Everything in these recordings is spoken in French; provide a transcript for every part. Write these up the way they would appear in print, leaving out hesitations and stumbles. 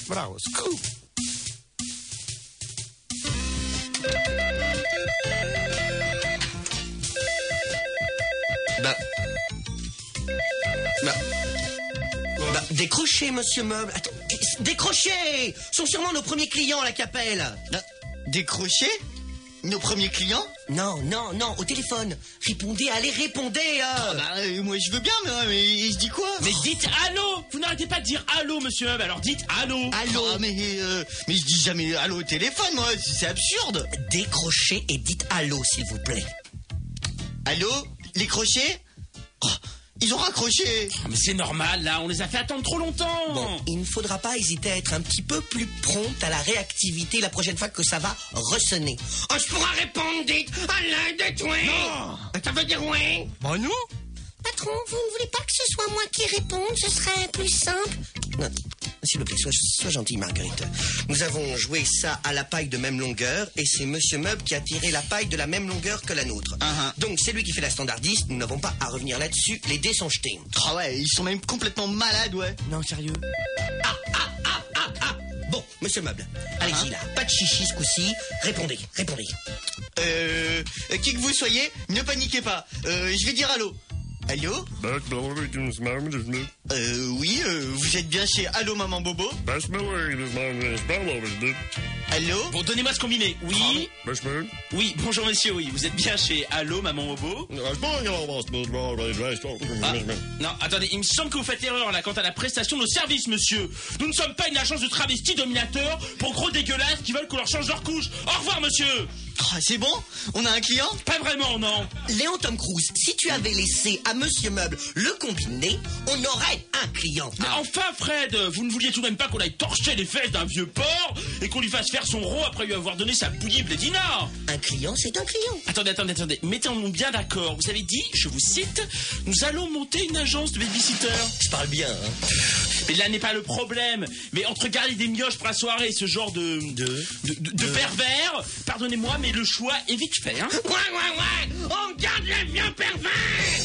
Bravo, scoop. Décrochez, monsieur Meuble. Attends, décrochez. Sont sûrement nos premiers clients à la Capelle. Décrocher? Nos premiers clients? Non, au téléphone. Répondez, allez, répondez. Moi je veux bien, mais il se dit quoi? Mais dites allô. Vous n'arrêtez pas de dire allô, monsieur Meuble, alors dites allô. Allô? Mais je dis jamais allô au téléphone, moi, c'est absurde. Décrochez et dites allô, s'il vous plaît. Allô? Les crochets? Oh, ils ont raccroché. Mais c'est normal, là, on les a fait attendre trop longtemps. Bon, il ne faudra pas hésiter à être un petit peu plus prompte à la réactivité la prochaine fois que ça va ressonner. Oh, je pourrais répondre, dites, Alain, dites oui. Non. Ça veut dire oui? Bah non. Patron, vous ne voulez pas que ce soit moi qui réponde? Ce serait plus simple. Non, s'il vous plaît, sois gentil, Marguerite. Nous avons joué ça à la paille de même longueur et c'est monsieur Meuble qui a tiré la paille de la même longueur que la nôtre. Donc c'est lui qui fait la standardiste, nous n'avons pas à revenir là-dessus, les dés sont jetés. Ah ouais, ils sont même complètement malades, ouais. Non, sérieux? Bon, monsieur Meuble, allez-y là, pas de chichi ce coup-ci, répondez. Qui que vous soyez, ne paniquez pas. Je vais dire allô. Allô? Oui, vous êtes bien chez Allô Maman Bobo? Allô? Bon, donnez-moi ce combiné. Oui. Oui, bonjour monsieur, oui. Vous êtes bien chez Allô Maman Bobo? Non, attendez, il me semble que vous faites erreur là quant à la prestation de nos services, monsieur. Nous ne sommes pas une agence de travestis dominateurs pour gros dégueulasses qui veulent qu'on leur change leur couche. Au revoir, monsieur. C'est bon? On a un client? Pas vraiment, non. Léon Tom Cruise, si tu avais laissé à monsieur Meuble le combiné, on aurait un client. Mais enfin, Fred, vous ne vouliez tout de même pas qu'on aille torcher les fesses d'un vieux porc et qu'on lui fasse faire son rot après lui avoir donné sa bouillie blédina? Un client, c'est un client. Attendez. Mettons-nous bien d'accord. Vous avez dit, je vous cite, nous allons monter une agence de babysitter. Je parle bien, hein. Mais là n'est pas le problème. Mais entre garder des mioches pour la soirée et ce genre de pervers, pardonnez-moi, mais le choix est vite fait, hein. Ouais, on garde les vieux pervers.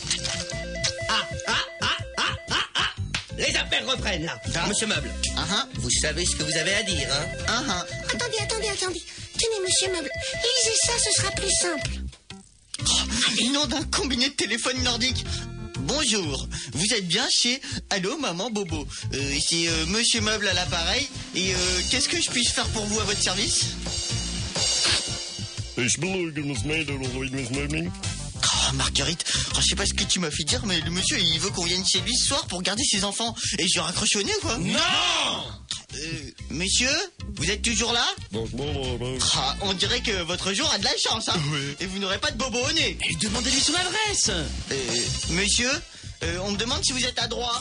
Les affaires reprennent, là. Monsieur Meuble, vous savez ce que vous avez à dire, hein. Attendez. Tenez, monsieur Meuble, lisez ça, ce sera plus simple. Le nom d'un combiné de téléphone nordique. Bonjour, vous êtes bien chez Allô Maman Bobo. C'est monsieur Meuble à l'appareil. Et qu'est-ce que je puisse faire pour vous à votre service? Marguerite, je sais pas ce que tu m'as fait dire, mais le monsieur, il veut qu'on vienne chez lui ce soir pour garder ses enfants. Et je lui raccroche au nez, quoi. Non! Monsieur, vous êtes toujours là? On dirait que votre jour a de la chance, hein. Oui. Et vous n'aurez pas de bobo au nez. Et demandez-lui son adresse. Monsieur, on me demande si vous êtes à droite.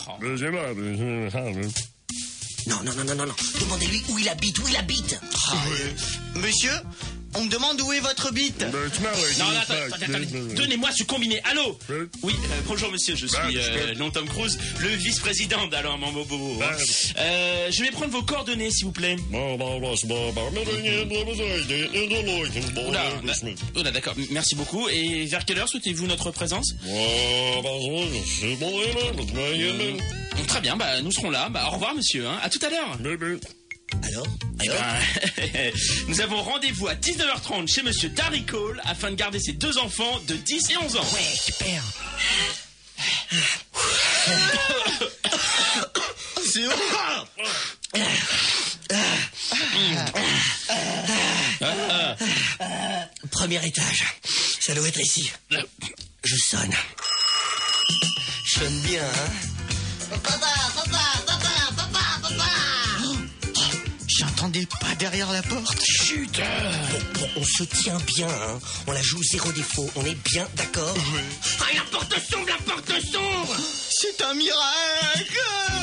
Non. Demandez-lui où il habite. Monsieur, on me demande où est votre bite. Non, attendez. Donnez-moi ce combiné. Allô? Oui, bonjour monsieur, je suis Léon Tom Cruise, le vice-président d'Allô Maman Bobo. Je vais prendre vos coordonnées, s'il vous plaît. Oula, d'accord, merci beaucoup. Et vers quelle heure souhaitez-vous notre présence? Très bien, nous serons là. Au revoir monsieur, hein. À tout à l'heure. Alors Nous avons rendez-vous à 19h30 chez monsieur Darry Cole afin de garder ses deux enfants de 10 et 11 ans. Ouais, super. C'est Premier étage. Ça doit être ici. Je sonne. Je sonne bien, hein. Papa. J'entendais pas derrière la porte. Chut. Bon, on se tient bien, hein. On la joue zéro défaut. On est bien d'accord? Oui. La porte s'ouvre. C'est un miracle.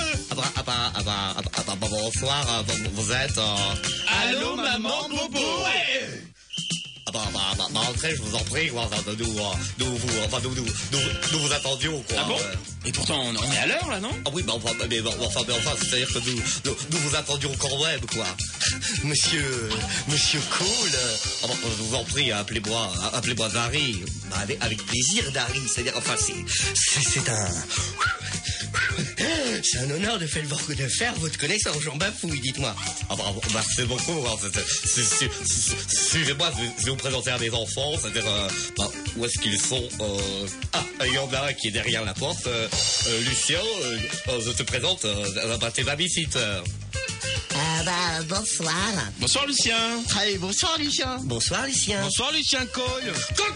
Bonsoir, vous êtes... Allô Maman Bobo? Ouais. Entrez, je vous en prie, quoi. Nous vous attendions, quoi. Ah bon? Et pourtant, on est à l'heure, là, non? Ah oui, enfin, c'est-à-dire que nous vous attendions quand même, quoi. Monsieur Cole, je vous en prie, appelez-moi Darry. Avec plaisir, Darry. C'est-à-dire, enfin, c'est un... C'est un honneur de faire votre connaissance, Jean Bafouille, dites-moi. Ah bah, merci beaucoup. Suivez-moi, je vais vous présenter à mes enfants, c'est-à-dire, où est-ce qu'ils sont il y en a un qui est derrière la porte. Lucien, je te présente tes babysitters. Bonsoir. Bonsoir Lucien. Allez, bonsoir Lucien. Bonsoir, Lucien. Bonsoir Lucien Cole.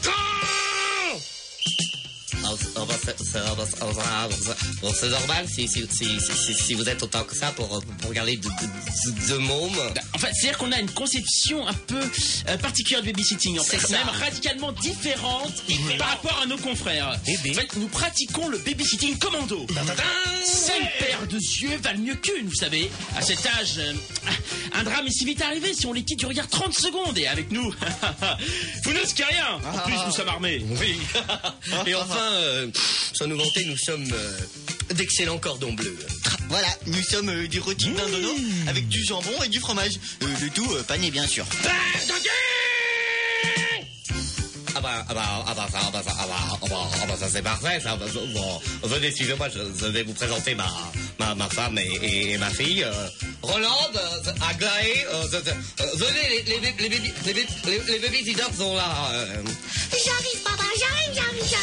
C'est normal si vous êtes autant que ça pour regarder de mômes. En fait, c'est-à-dire qu'on a une conception un peu particulière du babysitting, en fait, C'est ça. même radicalement différente par rapport à nos confrères. En fait, nous pratiquons le babysitting commando. 5 paires de yeux valent mieux qu'une, vous savez. À cet âge, un drame est si vite arrivé si on les quitte du regard 30 secondes. Et avec nous, vous n'osez rien. En plus, nous sommes armés. Oui. Et enfin, sans nous vanter, nous sommes d'excellents cordons bleus. Voilà, nous sommes des rôtis d'Indono avec du jambon et du fromage. Le tout pané, bien sûr. Ça c'est parfait, ça. Bon, venez, suivez-moi, je vais vous présenter ma femme et ma fille. Rolande, Aglaé, venez, les babysitters sont là. J'arrive, papa, j'arrive.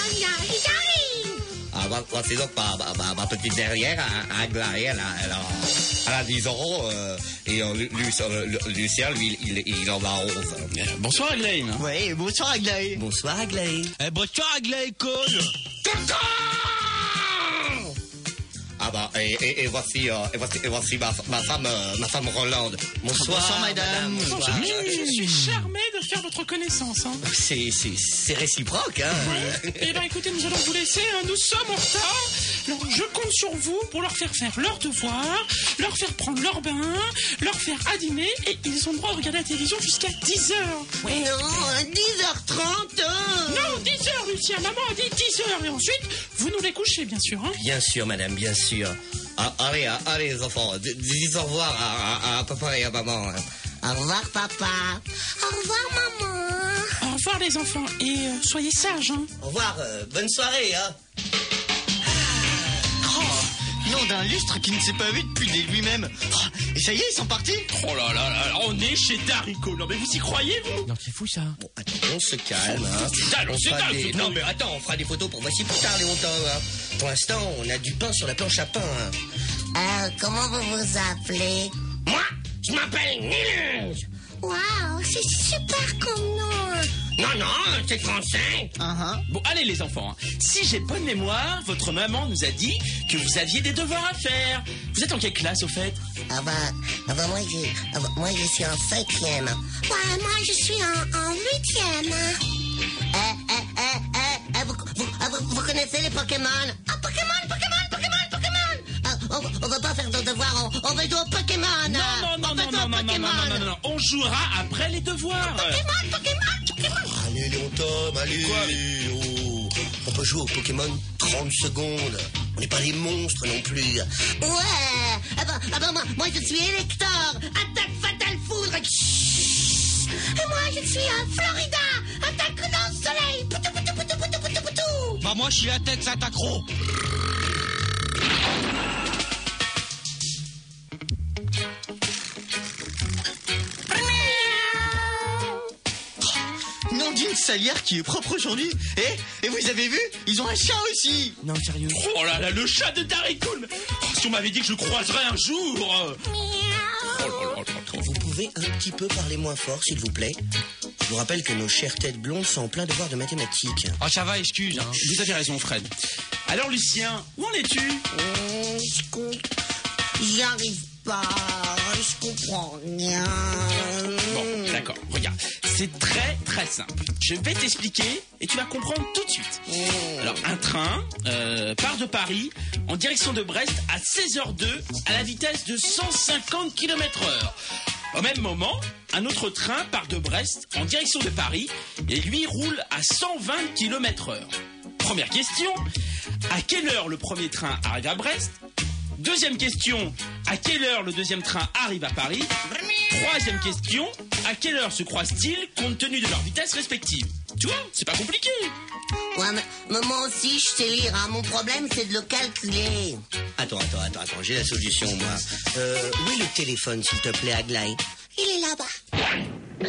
Voici donc ma petite dernière, Aglaé, elle a 10 ans, et Lucien, lui, il en a 11. Bonsoir Aglaé. Ouais, bonsoir Aglaé. Bonsoir, Aglaé. Bonsoir Aglaé Cole. Et voici ma femme Rolande. Bonsoir madame. Je suis charmé de faire votre connaissance. C'est réciproque, hein. Eh bien, écoutez, nous allons vous laisser. Nous sommes en retard. Alors, je compte sur vous pour leur faire leurs devoirs, leur faire prendre leur bain, leur faire à dîner, et ils ont le droit de regarder la télévision jusqu'à 10h. Mais non, 10h30. Non, 10h, Lucien. Maman a dit 10h. Et ensuite, vous nous les couchez, bien sûr. Hein. Bien sûr, madame, bien sûr. Allez les enfants, dites au revoir à papa et à maman. Au revoir, papa. Au revoir, maman. Au revoir, les enfants. Et soyez sages. Hein. Au revoir, bonne soirée, hein. Nom d'un lustre qui ne s'est pas vu depuis lui-même. Et ça y est, ils sont partis. Oh là là là, on est chez Daricole. Non mais vous y croyez, vous? Non, c'est fou, ça. Bon, attends, on se calme, hein. On se calme, c'est Non, tout. mais attends, on fera des photos pour voici plus tard, Léontin, hein. Pour l'instant, on a du pain sur la planche à pain, hein. Comment vous vous appelez? Moi, je m'appelle Nilus. Waouh, c'est super comme nom. Non, c'est français. Bon, allez les enfants, hein. Si j'ai bonne mémoire, votre maman nous a dit que vous aviez des devoirs à faire. Vous êtes en quelle classe, au fait? Moi, je suis en 5e. Ouais, moi, je suis en 8e. Vous connaissez les Pokémon? Ah, Pokémon. On va pas faire de devoirs, on va jouer au Pokémon. Non. On jouera après les devoirs. Pokémon. Allez, Léontin, allez. Quoi? Oh, on peut jouer au Pokémon 30 secondes. On n'est pas des monstres non plus. Ouais. Moi, je suis Elector. Attaque fatale foudre. Et moi, je suis Florida. Attaque dans le soleil. Poutou. Bah moi je suis Atex Attaquero. Nom d'une salière qui est propre aujourd'hui. Et vous avez vu? Ils ont un chat aussi. Non, sérieux. Oh là là, le chat de Daricole. Si on m'avait dit que je le croiserais un jour. Vous pouvez un petit peu parler moins fort, s'il vous plaît? Je vous rappelle que nos chères têtes blondes sont en plein devoir de mathématiques. Oh, ça va, excuse. Hein. Vous avez raison, Fred. Alors, Lucien, où en es-tu? J'y arrive pas. Je comprends rien. Bon, d'accord, regarde. C'est très très simple. Je vais t'expliquer et tu vas comprendre tout de suite. Alors, un train part de Paris en direction de Brest à 16h02 à la vitesse de 150 km/h. Au même moment, un autre train part de Brest en direction de Paris et lui roule à 120 km/h. Première question, à quelle heure le premier train arrive à Brest Deuxième question, à quelle heure le deuxième train arrive à Paris? Troisième question, à quelle heure se croisent-ils compte tenu de leur vitesse respective? Tu vois, c'est pas compliqué. Ouais, mais moi aussi, je sais lire. Hein. Mon problème, c'est de le calculer. Attends, j'ai la solution, moi. Où est le téléphone, s'il te plaît, Aglaé? Il est là-bas.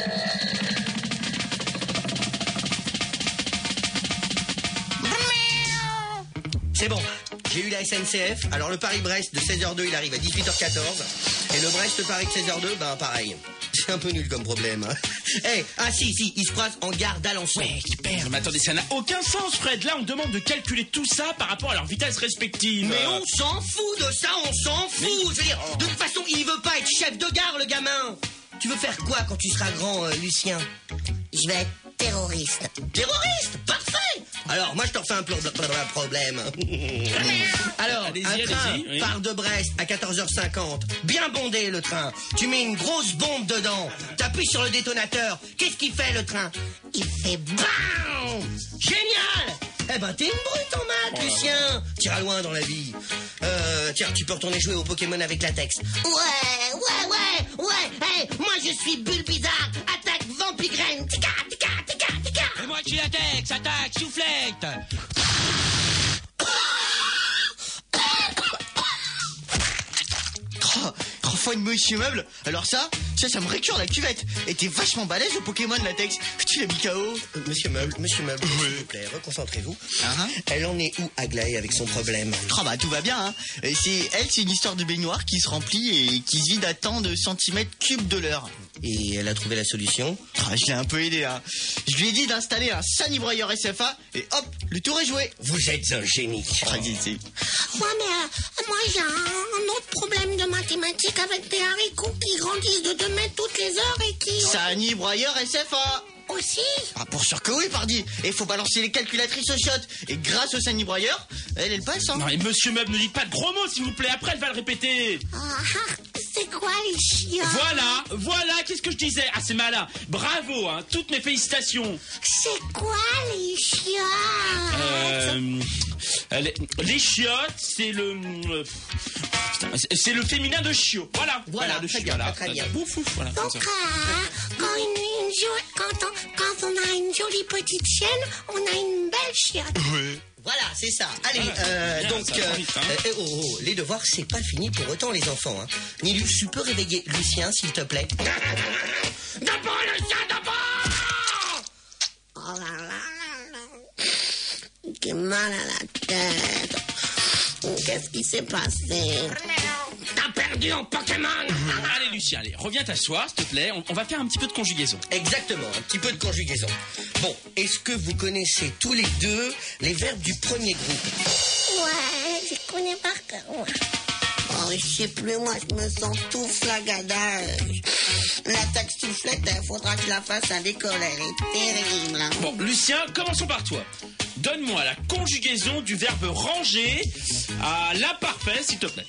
C'est bon, j'ai eu la SNCF. Alors le Paris-Brest de 16h02, il arrive à 18h14. Et le Brest-Paris de 16h02, ben pareil. C'est un peu nul comme problème. Si, ils se croisent en gare d'Alençon. Ouais, super. Mais attendez, ça n'a aucun sens, Fred. Là, on demande de calculer tout ça par rapport à leur vitesse respective. Mais on s'en fout de ça, on s'en fout. Je veux dire, de toute façon, il veut pas être chef de gare, le gamin. Tu veux faire quoi quand tu seras grand, Lucien? Je vais être terroriste. Terroriste? Parfait. Alors, moi, je te refais un problème. Alors, un train part de Brest à 14h50. Bien bondé, le train. Tu mets une grosse bombe dedans. T'appuies sur le détonateur. Qu'est-ce qu'il fait, le train? Il fait BAM! Génial! Eh ben, t'es une brute en maths, Lucien. T'iras loin dans la vie. Tiens, tu peux retourner jouer au Pokémon avec latex. Ouais. Hey, moi, je suis Bulbizarre. Attaque Vampigraine. Tika. Et moi, je suis Latex. Attaque, soufflette. Enfin, monsieur Meuble. Alors ça me récure la cuvette. Et t'es vachement balèze au Pokémon Latex. Tu l'as mis KO. Monsieur Meuble, s'il vous plaît, reconcentrez-vous. Elle en est où, Aglaé, avec son problème? Bah tout va bien, hein. C'est une histoire de baignoire qui se remplit et qui se vide à tant de centimètres cubes de l'heure. Et elle a trouvé la solution? Je l'ai un peu aidé, hein. Je lui ai dit d'installer un sani-broyeur SFA et hop, le tour est joué. Vous êtes un génie. Ouais, mais moi, j'ai un autre problème de mathématiques avec des haricots qui grandissent de 2 mètres toutes les heures et qui... Sani-broyeur SFA. Aussi? Pour sûr que oui, pardi. Et faut balancer les calculatrices au shot. Et grâce au sani-broyeur, elle passe, hein. Non, et monsieur Meuble, ne dites pas de gros mots, s'il vous plaît. Après, elle va le répéter. C'est quoi les chiens? Voilà, qu'est-ce que je disais? Ah, c'est malin. Bravo, hein. Toutes mes félicitations. C'est quoi les chiottes? Les chiottes, c'est le... c'est le féminin de chiot. Voilà, de chiot. Très bien. Bouf, voilà. Donc, quand on a une jolie petite chienne, on a une belle chiotte. Oui. Voilà, c'est ça. Allez, les devoirs, c'est pas fini pour autant, les enfants. Hein. Nilus, tu peux réveiller Lucien, s'il te plaît? D'abord, Lucien, d'abord! Oh là là. J'ai mal à la tête. Qu'est-ce qui s'est passé? T'as perdu en Pokémon! Allez, Lucien, reviens t'asseoir, s'il te plaît. On va faire un petit peu de conjugaison. Exactement, un petit peu de conjugaison. Bon, est-ce que vous connaissez tous les deux les verbes du premier groupe? Ouais, je connais par cœur. Oh, je sais plus, moi, je me sens tout flagadage. L'attaque soufflette, il faudra que je la fasse à l'école, elle est terrible. Bon, Lucien, commençons par toi. Donne-moi la conjugaison du verbe ranger à l'imparfait, s'il te plaît.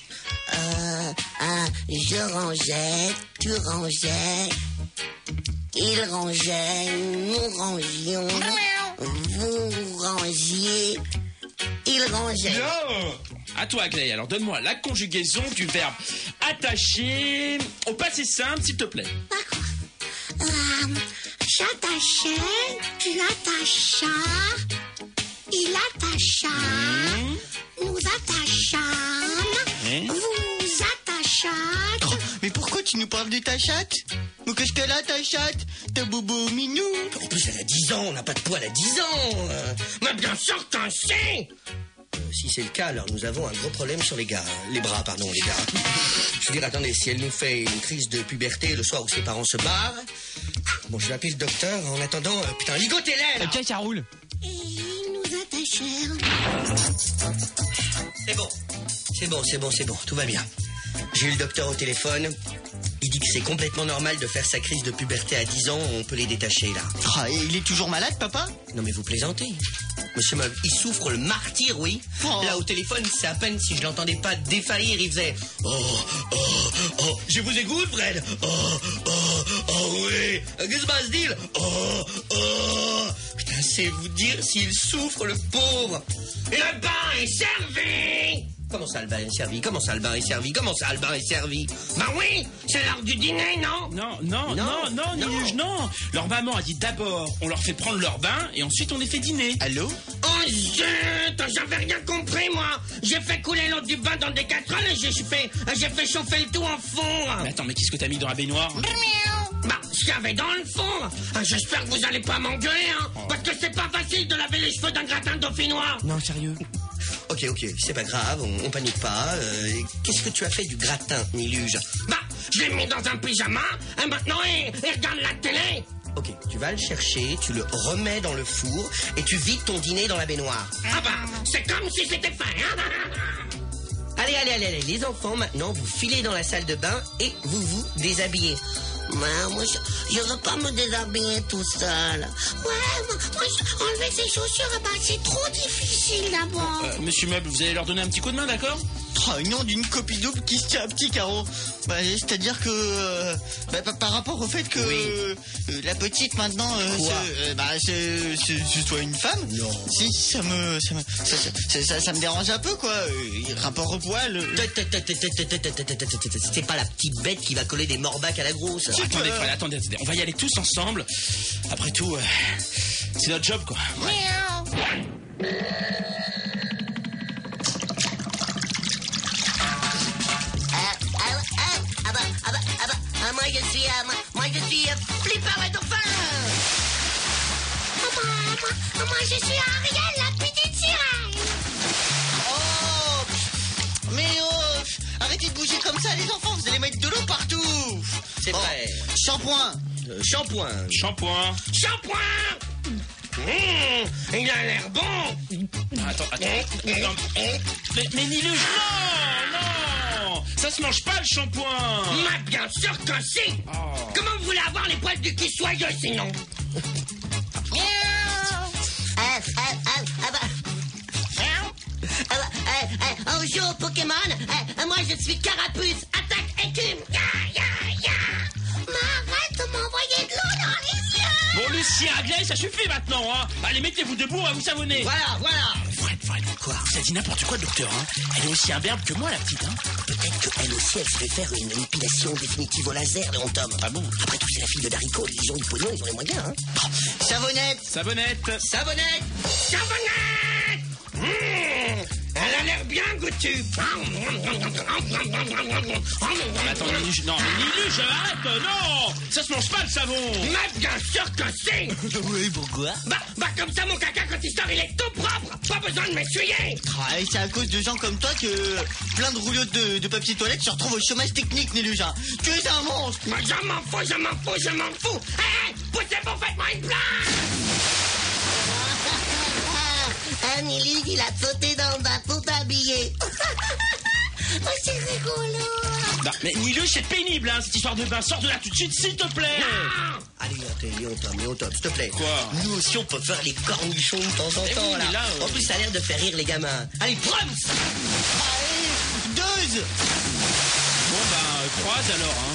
Je rangeais, tu rangeais, il rangeait, nous rangions, vous rangiez, il rangeait. Non. À toi, Aglaé. Alors, donne-moi la conjugaison du verbe attaché au passé simple, s'il te plaît. D'accord. J'attachais, tu attachas, il attacha, nous attachâmes, vous attachâtes. Mais pourquoi tu nous parles de ta chatte? Mais qu'est-ce qu'elle a, ta chatte? Ta bobo minou? En plus, elle a 10 ans, on n'a pas de poil à 10 ans. Mais bien sûr qu'un si! Si c'est le cas, alors nous avons un gros problème sur les bras, les gars. Je veux dire, attendez, si elle nous fait une crise de puberté le soir où ses parents se barrent, bon, je vais appeler le docteur. En attendant, putain, ligotez-les, là! Ok, ça roule. Et ils nous attachèrent. C'est bon, tout va bien. J'ai eu le docteur au téléphone. Il dit que c'est complètement normal de faire sa crise de puberté à 10 ans, on peut les détacher, là. Et il est toujours malade, papa? Non, mais vous plaisantez. Monsieur Meuble, il souffre le martyre, oui. Là, au téléphone, c'est à peine si je l'entendais pas défaillir, il faisait « Oh, je vous écoute, Fred. Oh, oui. Qu'est-ce qui se passe-t-il? Oh. Putain, c'est vous dire s'il souffre, le pauvre. Le bain est servi! Comment ça, le bain est servi? Comment ça, le bain est servi? Comment ça, le bain est servi? Bah oui, c'est l'heure du dîner, non? Non, Niluge, non. Leur maman a dit d'abord, on leur fait prendre leur bain et ensuite on les fait dîner. Allô? Oh zut, j'avais rien compris, moi. J'ai fait couler l'eau du bain dans des casseroles et j'ai fait chauffer le tout en fond. Mais attends, mais qu'est-ce que t'as mis dans la baignoire? Bah, ce qu'il y avait dans le fond. J'espère que vous allez pas m'engueuler, hein. Parce que c'est pas facile de laver les cheveux d'un gratin dauphinois. Non, sérieux? Ok, c'est pas grave, on panique pas. Qu'est-ce que tu as fait du gratin, Niluge? Bah, je l'ai mis dans un pyjama, et maintenant, il regarde la télé. Ok, tu vas le chercher, tu le remets dans le four et tu vides ton dîner dans la baignoire. Ah bah, c'est comme si c'était fait, hein. Allez, les enfants, maintenant, vous filez dans la salle de bain et vous vous déshabillez. Moi, je veux pas me déshabiller tout seul. Ouais, moi, enlever ses chaussures, c'est trop difficile d'abord. Monsieur Meuble, vous allez leur donner un petit coup de main, d'accord? Oh, une nom d'une copie double qui se tient à petit carreau. Bah, c'est-à-dire que par rapport au fait que la petite maintenant ce soit une femme. Non. Si ça me dérange un peu quoi. Rapport au poil. C'est pas la petite bête qui va coller des morbacs à la grosse. Attendez, Fred, attendez. On va y aller tous ensemble. Après tout, c'est notre job, quoi. Moi je suis Flipper le dauphin. Moi je suis Ariel la petite sirène. Arrêtez de bouger comme ça les enfants, vous allez mettre de l'eau partout. C'est vrai. Shampoing. Shampoing. Il a l'air bon. Attends. Non. Mais Niluge, non. Ça se mange pas le shampoing. Mais bien sûr que si. Comment vous voulez avoir les poils du cul soyeux sinon? On joue au Pokémon. Moi je suis Carapuce. Attaque écume. Mais arrête de m'envoyer de l'eau dans les yeux. Bon, Lucien, Aglaé, ça suffit maintenant, hein. Allez, mettez-vous debout, on va vous savonner. Voilà. Fred, quoi? Vous avez dit n'importe quoi, docteur, hein. Elle est aussi imberbe que moi, la petite, hein. Peut-être qu'elle aussi, elle se fait faire une épilation définitive au laser de Tom. Ah bon? Après tout, c'est la fille de Darico. Ils ont du pognon, ils ont les moyens, hein. Savonnette. Elle a l'air bien goûtue. Attends, Niluge, arrête, non. Ça se mange pas, le savon. Mais bien sûr que si. Oui, pourquoi? Bah comme ça mon caca quand il sort il est tout propre. Pas besoin de m'essuyer. Et c'est à cause de gens comme toi que plein de rouleaux de papier toilette se retrouvent au chômage technique, Niluge. Tu es un monstre. Mais je m'en fous. Hé, poussez-vous, faites-moi une place. Niluge, il a sauté dans le bain pour t'habiller. Oh, c'est rigolo. Non, mais Niluge, c'est pénible, hein, cette histoire de bain. Sors de là tout de suite, s'il te plaît. Non. Allez, Tom, s'il te plaît. Quoi? Nous aussi, on peut faire les cornichons de temps en temps, oui, là. mais là, En plus, ça a l'air de faire rire les gamins. Allez, prends. Allez, 2. Bon, croise alors, hein.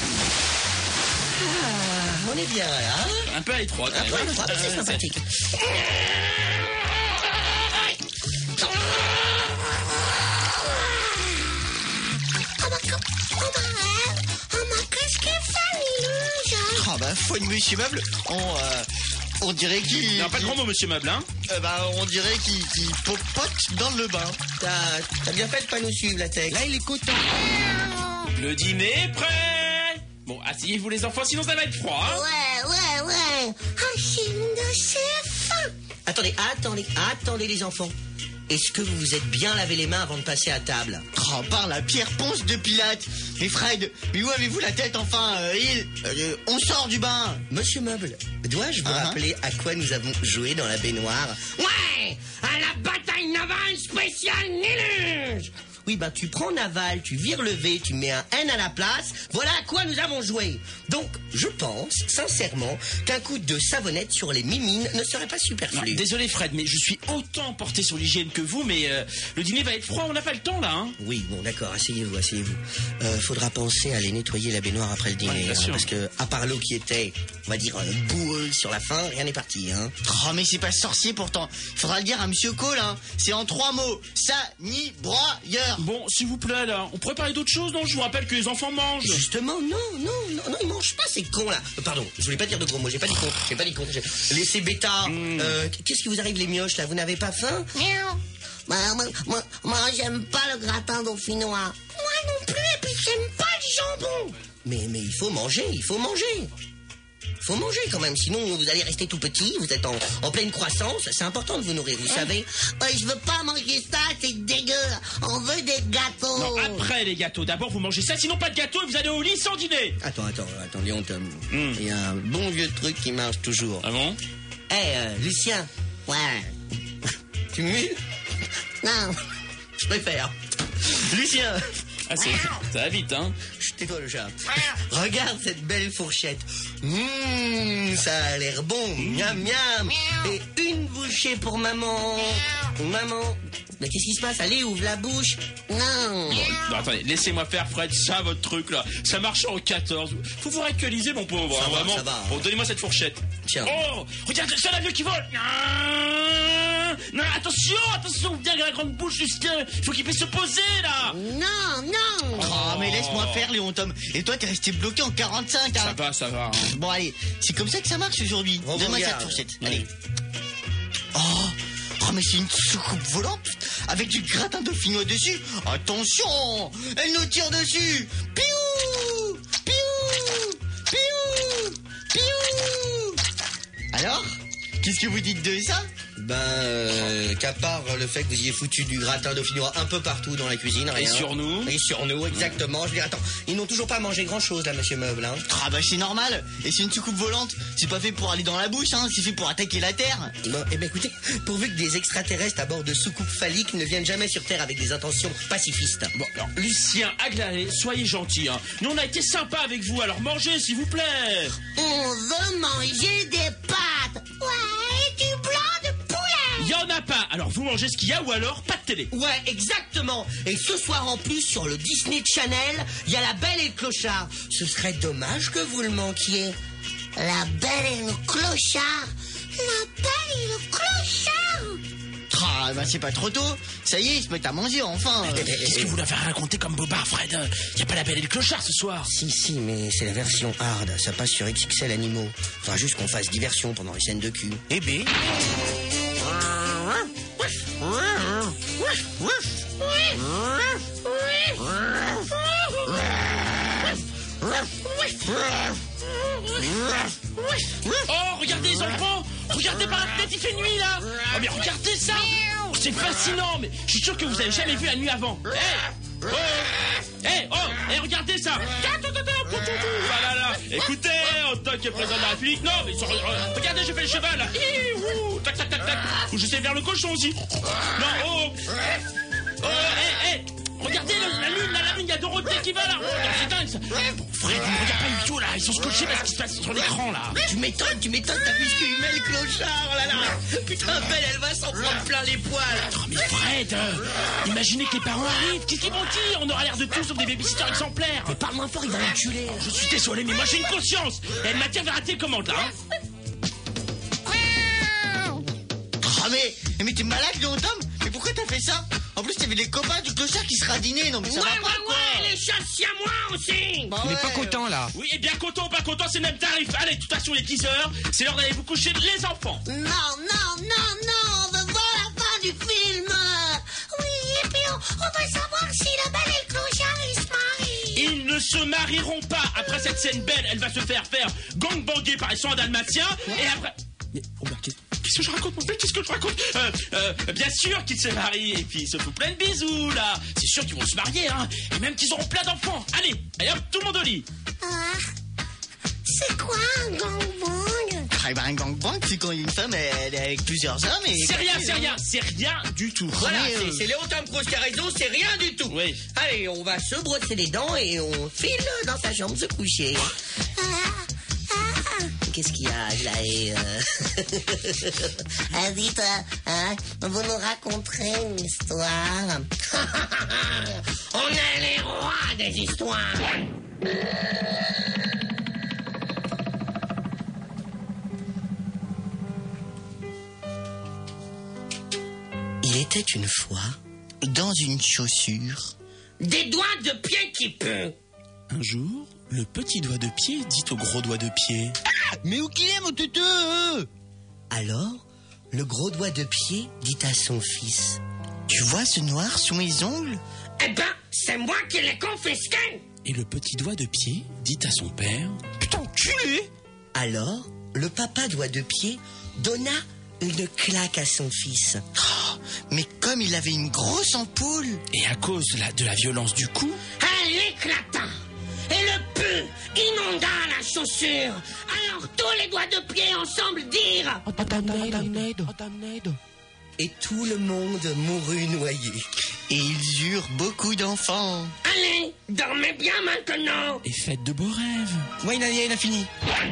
On est bien, là. Un peu à l'étroite. Un peu à l'étroite, c'est sympathique. Qu'est-ce qu'il fait, Niluge? Foi de Monsieur Meuble, on dirait qu'il... Non, pas de gros mots, Monsieur Meuble, hein. On dirait qu'il popote dans le bain. T'as bien fait de pas nous suivre, la tech. Là, il est content. Le dîner est prêt. Bon, asseyez-vous les enfants, sinon ça va être froid, hein. Ouais. C'est fin. Attendez les enfants. Est-ce que vous vous êtes bien lavé les mains avant de passer à table? Par la Pierre Ponce de Pilate. Mais Fred, où avez-vous la tête enfin? On sort du bain. Monsieur Meuble, dois-je vous rappeler à quoi nous avons joué dans la baignoire? Ouais, à la bataille navale spéciale Niluge. Oui, ben tu prends Naval, tu vires le V, tu mets un N à la place. Voilà à quoi nous avons joué. Donc, je pense, sincèrement, qu'un coup de savonnette sur les mimines ne serait pas superflu. Non, désolé Fred, mais je suis autant porté sur l'hygiène que vous, mais le dîner va être froid, on n'a pas le temps là. Hein. Oui, bon d'accord, asseyez-vous. Faudra penser à aller nettoyer la baignoire après le dîner. Ouais, parce que, à part l'eau qui était, on va dire, boueuse sur la fin, rien n'est parti. Hein. Oh, mais c'est pas sorcier pourtant. Faudra le dire à Monsieur Cole, hein. C'est en 3 mots. Sani-broyeur. Bon, s'il vous plaît là, on pourrait parler d'autre chose, non? Je vous rappelle que les enfants mangent. Justement, non, ils mangent pas ces cons là. Pardon, je voulais pas dire de gros mots, j'ai pas dit con. Laissez bêta. Qu'est-ce qui vous arrive les mioches là? Vous n'avez pas faim? Moi, j'aime pas le gratin dauphinois. Moi non plus, et puis j'aime pas le jambon. Mais il faut manger. Faut manger quand même, sinon vous allez rester tout petit, vous êtes en pleine croissance, c'est important de vous nourrir, vous savez. Je veux pas manger ça, c'est dégueu. On veut des gâteaux. Non, après les gâteaux, d'abord vous mangez ça, sinon pas de gâteau et vous allez au lit sans dîner. Attends, Léon, il y a un bon vieux truc qui marche toujours. Ah bon? Lucien. Ouais. Tu mues? Non. Je préfère. Lucien. Ah, ça va vite, hein? Tais-toi le chat. Regarde cette belle fourchette. Ça a l'air bon. Miam, miam. Et une bouchée pour maman. Maman. Mais qu'est-ce qui se passe? Allez, ouvre la bouche. Non. Non, attendez, laissez-moi faire, Fred, ça, votre truc, là. Ça marche en 14. Faut vous réactualiser, mon pauvre. Ça va, vraiment. ça va. Bon, donnez-moi cette fourchette. Tiens. Oh, regarde, c'est l'avion qui vole. Non, attention, bien la grande bouche, Lucien. Il faut qu'il puisse se poser, là. Non. Oh, mais laisse-moi faire, Léon Tom. Et toi, t'es resté bloqué en 45, hein. Ça va. Bon, allez, c'est comme ça que ça marche aujourd'hui. Donne-moi cette fourchette. Allez. Oh, mais c'est une soucoupe volante avec du gratin dauphinois dessus. Attention, elle nous tire dessus. Piou, piou, piou, piou. Alors, qu'est-ce que vous dites de ça? Qu'à part le fait que vous ayez foutu du gratin dauphinois un peu partout dans la cuisine, rien. Et sur nous, exactement. Je veux dire, attends, ils n'ont toujours pas mangé grand-chose, là, monsieur Meuble, hein. Ah bah c'est normal. Et c'est une soucoupe volante. C'est pas fait pour aller dans la bouche, hein. C'est fait pour attaquer la Terre. Bon, écoutez, pourvu que des extraterrestres à bord de soucoupes phalliques ne viennent jamais sur Terre avec des intentions pacifistes. Bon, alors, Lucien, Aglaé, soyez gentil, hein. Nous, on a été sympa avec vous, alors mangez, s'il vous plaît. On veut manger des pâtes. Ouais, du blanc de poulet. Il y en a pas, alors vous mangez ce qu'il y a ou alors pas de télé. Ouais, exactement. Et ce soir en plus, sur le Disney Channel, il y a La Belle et le Clochard. Ce serait dommage que vous le manquiez. La Belle et le Clochard. La Belle et le Clochard. Ah bah c'est pas trop tôt. Ça y est, ils se mettent à manger enfin. Qu'est-ce que vous l'avez raconté comme bobard, Fred? Y a pas La Belle et le Clochard ce soir. Si, mais c'est la version hard. Ça passe sur XXL Animaux. Faudra juste qu'on fasse diversion pendant les scènes de cul. Eh ben... Oh, regardez les enfants! Regardez par la fenêtre, il fait nuit là! Oh, mais regardez ça! C'est fascinant, mais je suis sûr que vous avez jamais vu la nuit avant! Regardez ça! Ah là. Écoutez, en tant que président de la République, non, mais regardez, j'ai fait le cheval là! Tac, tac, tac, tac! Ou je sais faire le cochon aussi! Non, regardez la lune, il y a Dorothée qui va là! C'est dingue ça! Bon, Fred, ne regarde pas du tout là, ils sont scotchés parce qu'il se passe sur l'écran là! Tu m'étonnes, t'as vu ce qu'il met le clochard, oh là là! Putain, Belle, elle va s'en prendre plein les poils! Oh, mais Fred, imaginez que les parents arrivent, qu'est-ce qu'ils vont dire? On aura l'air de tous sauf des babysitters exemplaires! Mais parle moins fort, il va l'enculer! Je suis désolé, mais moi j'ai une conscience! Et elle m'attire vers la télécommande là! Ah mais t'es malade, Léon Tom? Mais pourquoi t'as fait ça? En plus, t'avais les copains du clochard qui se radinaient, non mais ça va pas quoi. Les chats à moi aussi. Bah, mais pas content là. Oui, et bien content ou pas content, c'est le même tarif. Allez, de toute façon, il est 10h, c'est l'heure d'aller vous coucher les enfants. Non, on veut voir la fin du film. Oui, et puis on va savoir si la Belle et le Clochard, ils se marient. Ils ne se marieront pas. Après cette scène belle, elle va se faire gangbanger par les soins dalmatiens, et après... Mais, Robert, qu'est-ce que je raconte, mon père? Qu'est-ce que je raconte? Bien sûr qu'ils se marient, et puis ils se font plein de bisous, là. C'est sûr qu'ils vont se marier, hein. Et même qu'ils auront plein d'enfants. Allez, hop, tout le monde au lit. Ça C'est quoi un gangbang? Ah ben, un gangbang, c'est quand une femme elle est avec plusieurs hommes et... C'est rien du tout. Voilà, c'est Léo Tom Cruise qui a raison, c'est rien du tout. Oui. Allez, on va se brosser les dents et on file dans sa chambre se coucher. Qu'est-ce qu'il y a, Aglaé Dites, vous nous raconterez une histoire. On est les rois des histoires. Il était une fois, dans une chaussure, Des doigts de pied qui puent. Un jour, le petit doigt de pied dit au gros doigt de pied. mais où qu'il est, mon tutu? alors le gros doigt de pied dit à son fils. Tu vois ce noir sous mes ongles? Eh ben, c'est moi qui l'ai confisqué. Et le petit doigt de pied dit à son père. Putain, enculé! Alors le papa doigt de pied donna une claque à son fils. Oh, mais comme il avait une grosse ampoule. Et à cause de la violence du coup, Elle éclata. Et le pu inonda la chaussure. Alors tous les doigts de pied ensemble dirent: Et tout le monde mourut noyé. Et ils eurent beaucoup d'enfants. Allez, dormez bien maintenant. et faites de beaux rêves. Ouais, il a fini.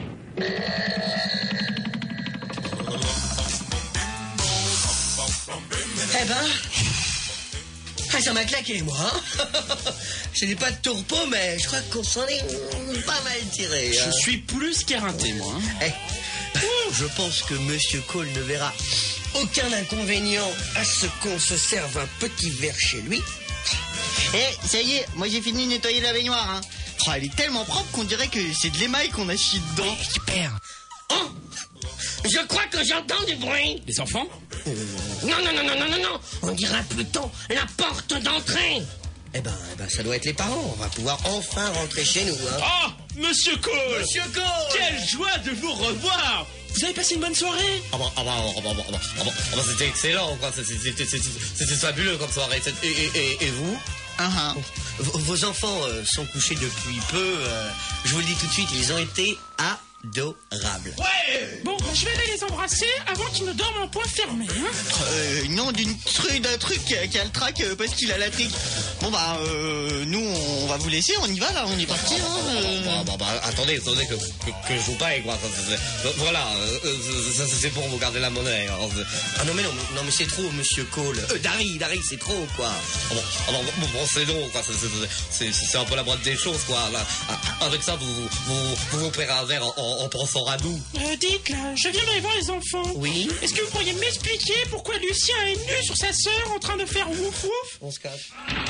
Eh ben, ça m'a claqué, moi. Je n'ai pas de tourpeau, mais je crois qu'on s'en est pas mal tiré. Je suis plus qu'éreinté, moi. Je pense que Monsieur Cole ne verra aucun inconvénient à ce qu'on se serve un petit verre chez lui. Eh, ça y est, moi j'ai fini de nettoyer la baignoire. Hein. Oh, elle est tellement propre qu'on dirait que c'est de l'émail qu'on a chié dedans. Super. Oh, je crois que j'entends du bruit. Les enfants? Non. On dirait plutôt la porte d'entrée. Eh ben, ça doit être les parents. On va pouvoir enfin rentrer chez nous. Hein. Oh, Monsieur Cole! Monsieur Cole! Quelle joie de vous revoir! Vous avez passé une bonne soirée? C'était excellent, quoi. C'était fabuleux comme soirée. Et vous? Vos enfants sont couchés depuis peu. Je vous le dis tout de suite, ils ont été adorables. Ouais! Bon, je vais aller les embrasser avant qu'ils ne dorment en point fermé. Hein. Non, d'un truc qui a le trac parce qu'il a la trique. Bon bah, nous on va vous laisser, on y va là, on est parti. Attendez que je vous paye, quoi. Voilà, ça c'est pour vous garder la monnaie. Ah non mais c'est trop, Monsieur Cole. Dari, c'est trop, quoi. Bon, c'est long, quoi. C'est un peu la boîte des choses, quoi. Là, avec ça, vous paierez un verre en pensant à nous. Dites, là, je viendrai voir les enfants. Oui. Est-ce que vous pourriez m'expliquer pourquoi Lucien est nu sur sa sœur en train de faire ouf ouf? On se cache.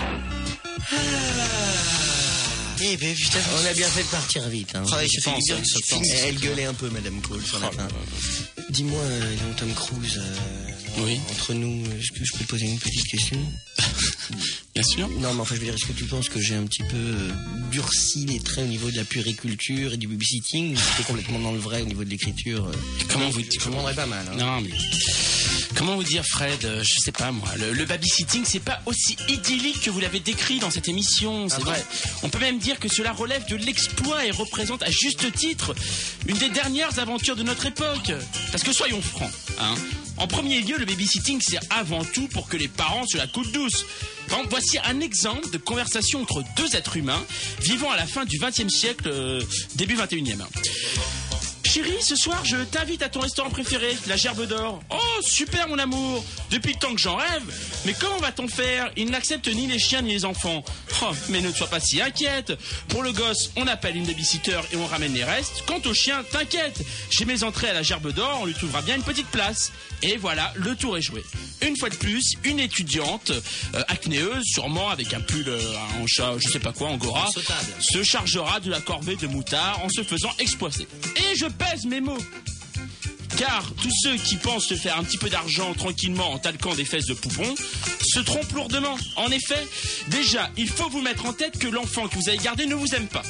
Eh ben putain, On a bien fait de partir vite. Hein. je fais bien. Elle gueulait un peu, Madame Cole, sur la fin. Dis-moi, Tom Cruise, Oui. entre nous, est-ce que je peux te poser une petite question? Bien sûr. Non, mais enfin, je veux dire, est-ce que tu penses que j'ai un petit peu durci les traits au niveau de la puériculture et du babysitting? J'étais complètement dans le vrai au niveau de l'écriture. Comment vous Je me rendrais pas mal. Hein. Non, mais comment vous dire, Fred? Je sais pas moi. Le babysitting, c'est pas aussi idyllique que vous l'avez décrit dans cette émission. C'est vrai. On peut même dire que cela relève de l'exploit et représente à juste titre une des dernières aventures de notre époque. Parce que soyons francs, hein. En premier lieu, le babysitting, c'est avant tout pour que les parents se la coulent douce. Donc, voici un exemple de conversation entre deux êtres humains vivant à la fin du XXe siècle, début XXIe. Chérie, ce soir, je t'invite à ton restaurant préféré, la Gerbe d'Or. Oh, super, mon amour. Depuis le temps que j'en rêve. Mais comment va-t-on faire? Il n'accepte ni les chiens ni les enfants. Oh, mais ne sois pas si inquiète. Pour le gosse, on appelle une babysitter et on ramène les restes. Quant au chien, t'inquiète. Chez mes entrées à la Gerbe d'Or, on lui trouvera bien une petite place. Et voilà, le tour est joué. Une fois de plus, une étudiante, acnéeuse, sûrement avec un pull en chat, je sais pas quoi, angora, se chargera de la corvée de moutard en se faisant exploiter. Et je pèse mes mots. Car tous ceux qui pensent se faire un petit peu d'argent tranquillement en talquant des fesses de poupon se trompent lourdement. En effet, déjà, il faut vous mettre en tête que l'enfant que vous avez gardé ne vous aime pas.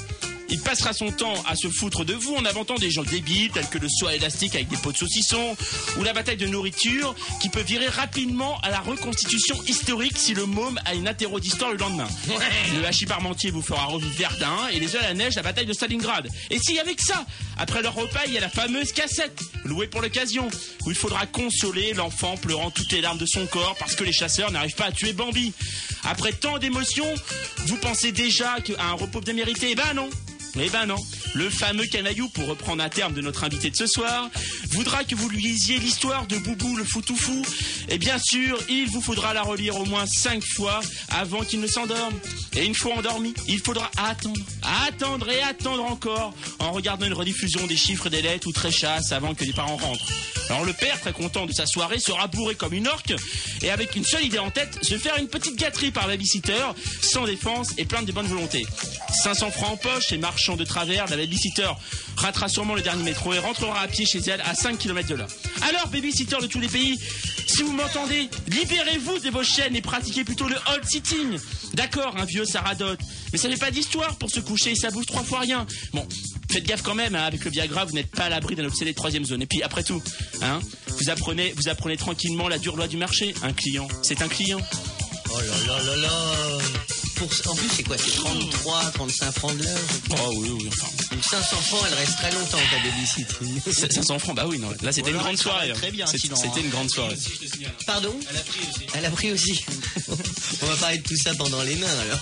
il passera son temps à se foutre de vous en inventant des gens débiles tels que le saut à élastique avec des pots de saucisson ou la bataille de nourriture qui peut virer rapidement à la reconstitution historique si le môme a une interro d'histoire le lendemain. Le hachis parmentier vous fera revivre Verdun et les œufs à la neige la bataille de Stalingrad. Et si avec ça, après leur repas, il y a la fameuse cassette louée pour l'occasion où il faudra consoler l'enfant pleurant toutes les larmes de son corps parce que les chasseurs n'arrivent pas à tuer Bambi. Après tant d'émotions, vous pensez déjà à un repos bien mérité? Eh ben non. Le fameux canaillou, pour reprendre un terme de notre invité de ce soir, voudra que vous lui lisiez l'histoire de Boubou le Foutoufou. Et bien sûr, il vous faudra la relire au moins 5 fois avant qu'il ne s'endorme. Et une fois endormi, il faudra attendre et attendre encore en regardant une rediffusion des chiffres et des lettres ou tréchasse avant que les parents rentrent. Alors le père, très content de sa soirée, sera bourré comme une orque et avec une seule idée en tête, se faire une petite gâterie par babysitter, sans défense et plein de bonne volonté. 500 francs en poche et marchant de travers, la babysitter ratera sûrement le dernier métro et rentrera à pied chez elle à 5 km de là. Alors babysitter de tous les pays, si vous m'entendez, libérez-vous de vos chaînes et pratiquez plutôt le hold sitting. D'accord, un vieux ça radote, mais ça fait pas d'histoire pour se coucher et ça bouge 3 fois rien. Bon, faites gaffe quand même, hein, avec le Viagra, vous n'êtes pas à l'abri d'un obsédé de 3e zone. Et puis après tout, hein, vous apprenez tranquillement la dure loi du marché. Un client, c'est un client. Oh là là là là. En plus, c'est quoi? C'est 33, 35 francs de l'heure? Oh oui, enfin. 500 francs, elle reste très longtemps, ta babysitter. 500 francs, bah oui, non. Là, c'était une grande soirée. Très bien, c'était une grande soirée. Pardon? Elle a pris aussi. On va parler de tout ça pendant les nains, alors.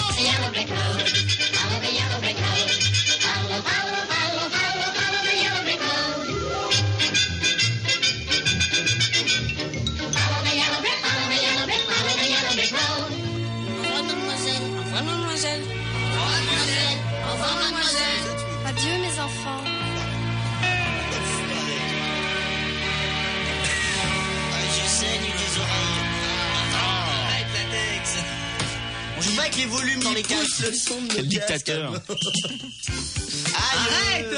Adieu mes enfants. Je saigne des oreilles. Arrête la Tex. On joue pas avec les volumes dans les pousse casques. le son de Quel nos dictateur. Arrête.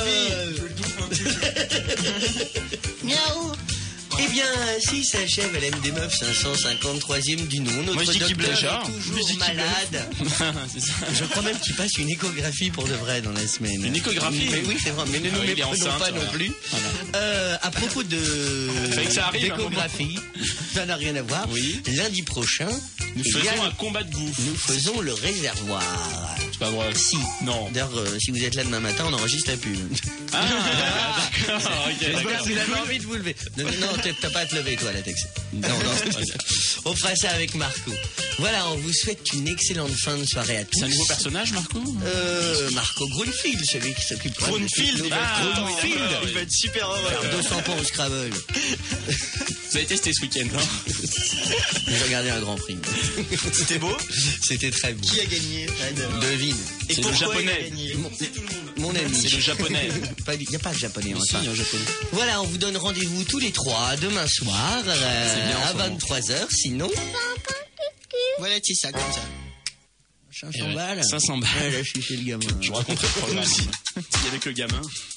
Miaou. Eh bien, ainsi s'achève LM des Meufs 553e du nom. Notre Moi, je dis qu'il docteur blesse, est hein. toujours malade. C'est ça. Je crois même qu'il passe une échographie pour de vrai dans la semaine. Une échographie? Mais oui, c'est vrai, mais ne nous il est méprenons enceinte, pas non voilà. plus. À propos de Fallait que ça arrive, d'échographie, ça n'a rien à voir. Oui. Lundi prochain, Nous faisons un combat de bouffe. nous faisons le réservoir. C'est pas vrai. Si. Non. D'ailleurs, si vous êtes là demain matin, on enregistre la pub. Ah, d'accord. Ok, d'accord. Vous avez envie de vous lever. Non, t'as pas à te lever, toi, Latex. Non, on fera ça avec Marco. Voilà, on vous souhaite une excellente fin de soirée à tous. C'est un nouveau personnage, Marco? Marco Grunfield, celui qui s'occupe de Grunfield, toute ah, nouvelle Grunfield. Grunfield. Il va être super heureux. Alors, 200 points au Scrabble. Vous avez testé ce week-end, hein? J'ai regardé un Grand Prix. C'était beau. C'était très beau. Qui a gagné? Devine. Et C'est le pourquoi japonais. il a gagné? Mon ami. C'est le japonais. Il n'y a pas de japonais en Si, ça. un japonais. Voilà, on vous donne rendez-vous tous les trois demain soir bien en à ce moment. 23h. Sinon, Voilà, c'est ça, comme ça. 500 balles. 500 balles. Ouais, là, je suis chez le gamin. Je vous raconterai le programme. S'il y avait que le gamin.